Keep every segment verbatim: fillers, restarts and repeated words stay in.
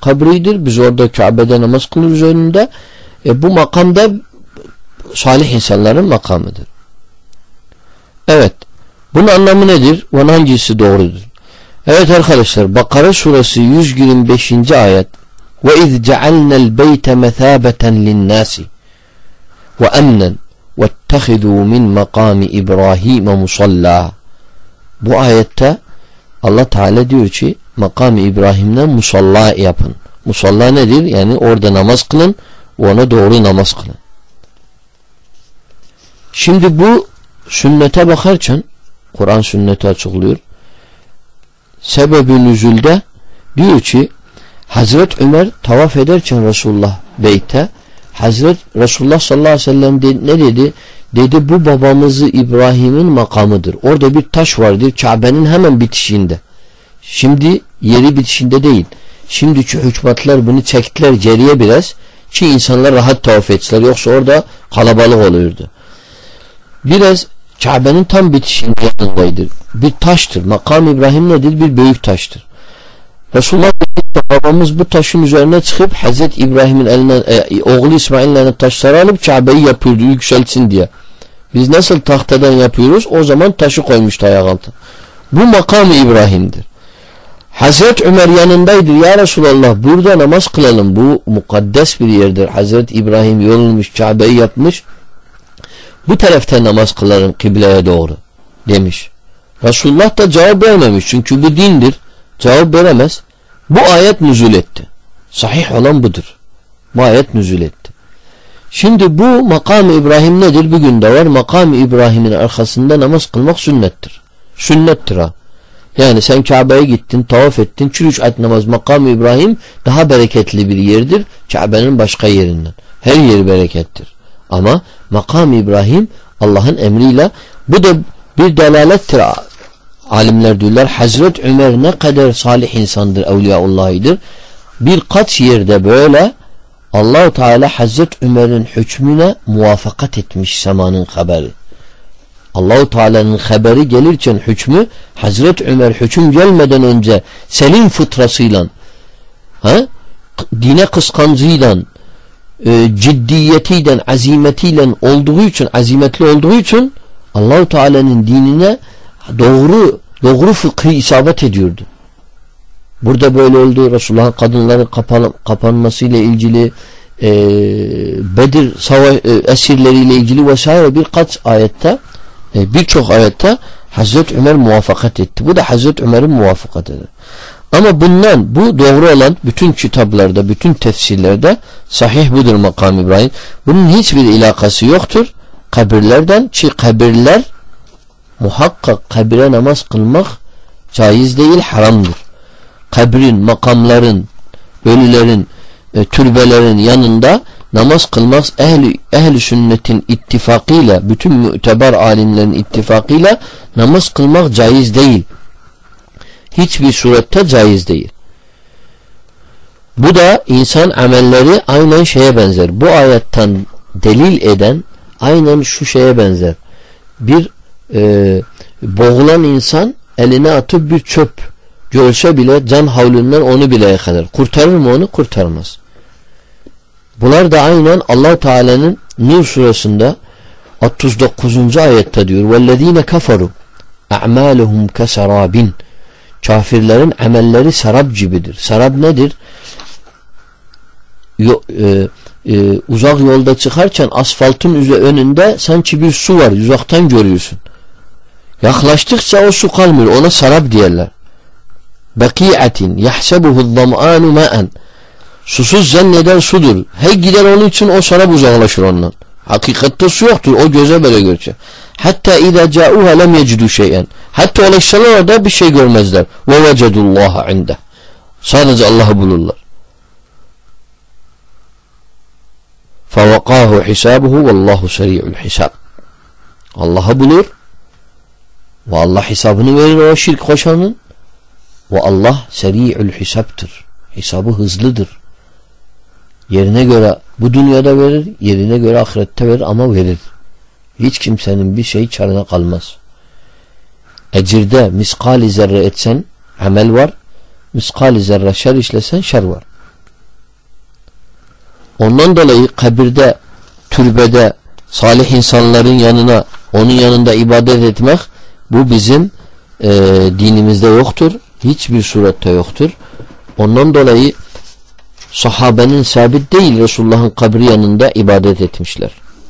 kabridir. Biz orada Kabe'de namaz kılırız önünde. E, bu makamda salih insanların makamıdır. Evet. Bunun anlamı nedir? Ve hangisi doğrudur? Evet arkadaşlar, Bakara suresi yüz yirmi beşinci ayet. Ve iz cealnel beyte mesabeten linnâsi ve emnen vettehidû min makami İbrahim musallâ. Bu ayette Allah Teala diyor ki makam-ı İbrahim'den musalla yapın. Musalla nedir? Yani orada namaz kılın, ona doğru namaz kılın. Şimdi bu sünnete bakarken Kur'an sünneti açıklıyor. Sebebi nüzulde diyor ki Hazret Ömer tavaf ederken Resulullah beyte, Hazret Resulullah sallallahu aleyhi ve sellem de, ne dedi? Dedi bu babamızı İbrahim'in makamıdır. Orada bir taş vardır Kabe'nin hemen bitişinde. Şimdi yeri bitişinde değil. Şimdiki hükümetler bunu çektiler geriye biraz ki insanlar rahat tavaf etsinler. Yoksa orada kalabalık oluyordu. Biraz Kabe'nin tam bitişinde yanındaydı. Bir taştır. Makam İbrahim nedir? Bir büyük taştır. Resulullah babamız bu taşın üzerine çıkıp Hazreti İbrahim'in eline e, oğlu İsmail'in eline taşları alıp Kabe'yi yapıyordu yükseltsin diye. Biz nasıl tahtadan yapıyoruz? O zaman taşı koymuştu ayak altına. Bu makam İbrahim'dir. Hazreti Ömer yanındaydı. Ya Resulallah burada namaz kılalım. Bu mukaddes bir yerdir. Hazreti İbrahim yorulmuş, Kabe'yi yapmış. Bu tarafta namaz kılarım kıbleye doğru demiş. Resulullah da cevap vermemiş. Çünkü bu dindir. Cevap veremez. Bu ayet nüzul etti. Sahih olan budur. Bu ayet nüzul etti. Şimdi bu makam-ı İbrahim nedir? Bugün de var. Makam-ı İbrahim'in arkasında namaz kılmak sünnettir. Sünnettir ha. Yani sen Kabe'ye gittin, tavaf ettin. Çürüş at namaz. Makam-ı İbrahim daha bereketli bir yerdir. Kabe'nin başka yerinden. Her yeri berekettir. Ama makam-ı İbrahim Allah'ın emriyle, bu da bir delalettir. Alimler diyorlar Hazret Ömer ne kadar salih insandır, evliyaullah'ıdır. Birkaç yerde böyle Allah-u Teala Hazret Ömer'in hükmüne muvaffakat etmiş semanın haberi. Allah-u Teala'nın haberi gelirken hükmü, Hazret Ömer hüküm gelmeden önce senin fıtrasıyla, ha? Dine kıskancıyla, e, ciddiyetiyle, azimetiyle olduğu için, azimetli olduğu için Allah-u Teala'nın dinine doğru doğru fıkhı isabet ediyordu. Burada böyle oldu. Resulullah'ın kadınların kapan, kapanmasıyla ilgili, e, Bedir savaş e, esirleriyle ilgili vesaire birkaç ayette, e, birçok ayette Hazreti Ömer muvaffakat etti. Bu da Hazreti Ömer'in muvaffakatıdır. Ama bundan, bu doğru olan bütün kitaplarda, bütün tefsirlerde sahih budur makam İbrahim. Bunun hiçbir ilakası yoktur kabirlerden, ki kabirler muhakkak kabire namaz kılmak caiz değil, haramdır. Kabrin, makamların, ölülerin, e, türbelerin yanında namaz kılmak ehli, ehli sünnetin ittifakıyla, bütün müteber alimlerin ittifakıyla namaz kılmak caiz değil. Hiçbir surette caiz değil. Bu da insan amelleri aynen şeye benzer. Bu ayetten delil eden aynen şu şeye benzer. Bir e, boğulan insan eline atıp bir çöp görse bile can havlundan onu bile yakalar. Kurtarır mı onu? Kurtarmaz. Bunlar da aynen Allah Teala'nın Nur suresinde otuz dokuzuncu ayette diyor: "Vellezine kafaru a'maluhum kesarabin." Kafirlerin amelleri sarab gibidir. Sarab nedir? Yo, e, e, uzak yolda çıkarken asfaltın önünde sanki bir su var. Uzaktan görüyorsun. Yaklaştıkça o su kalmıyor. Ona sarab diyorlar. Baki'atin yahsebuhu zam'anu ma'an. Susuz zanneden sudur. Her gider onun için o sarab uzaklaşır ondan. Hakikatte su yoktur. O göze böyle görecek. Hatta iza ca'uha lem yecidu şey'en. Hatta ulaşsalar orada bir şey görmezler. Ve vecedullaha inde. Sadece Allah'ı bulurlar. Fevakahu hisabuhu vallahu seri'ul hisab. Allah'ı bulur ve Allah hesabını verir o şirk koşanın. Ve Allah seri'ul hisaptır. Hesabı hızlıdır. Yerine göre bu dünyada verir, yerine göre ahirette verir ama verir. Hiç kimsenin bir şey çarına kalmaz. Ecirde miskali zerre etsen amel var, miskali zerre şer işlesen şer var. Ondan dolayı kabirde, türbede, salih insanların yanına, onun yanında ibadet etmek, bu bizim e, dinimizde yoktur. Hiçbir surette yoktur. Ondan dolayı sahabenin sabit değil, Resulullah'ın kabri yanında ibadet etmişler.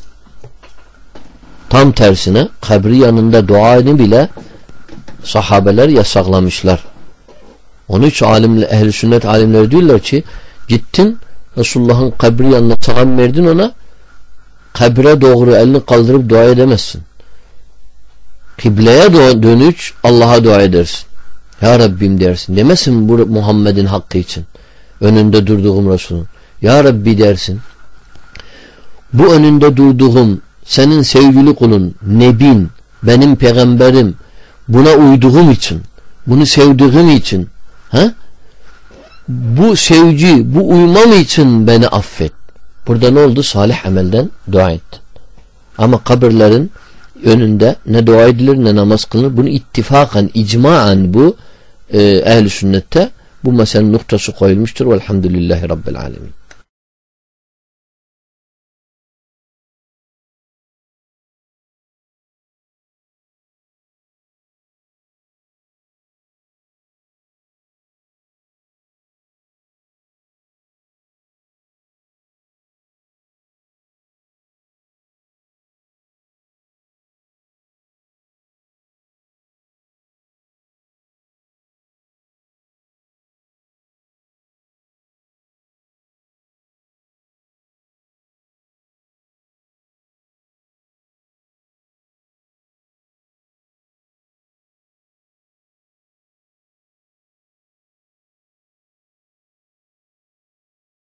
Tam tersine kabri yanında duanı bile sahabeler yasaklamışlar. Onun için alimler, ehl-i sünnet alimleri diyorlar ki gittin Resulullah'ın kabri yanına selam verdin, ona kabre doğru elini kaldırıp dua edemezsin. Kıbleye dönüş Allah'a dua edersin. Ya Rabbim dersin. Demesin bu Muhammed'in hakkı için. Önünde durduğum Resul'ün. Ya Rabbi dersin. Bu önünde durduğum senin sevgili kulun, nebin, benim peygamberim, buna uyduğum için, bunu sevdiğim için, ha? Bu sevgi, bu uymam için beni affet. Burada ne oldu? Salih amelden dua ettin. Ama kabirlerin önünde ne dua edilir ne namaz kılınır. Bunu ittifakan, icmaen bu e, ehl-i sünnette bu meselenin noktası koyulmuştur. Velhamdülillahi Rabbil alemin.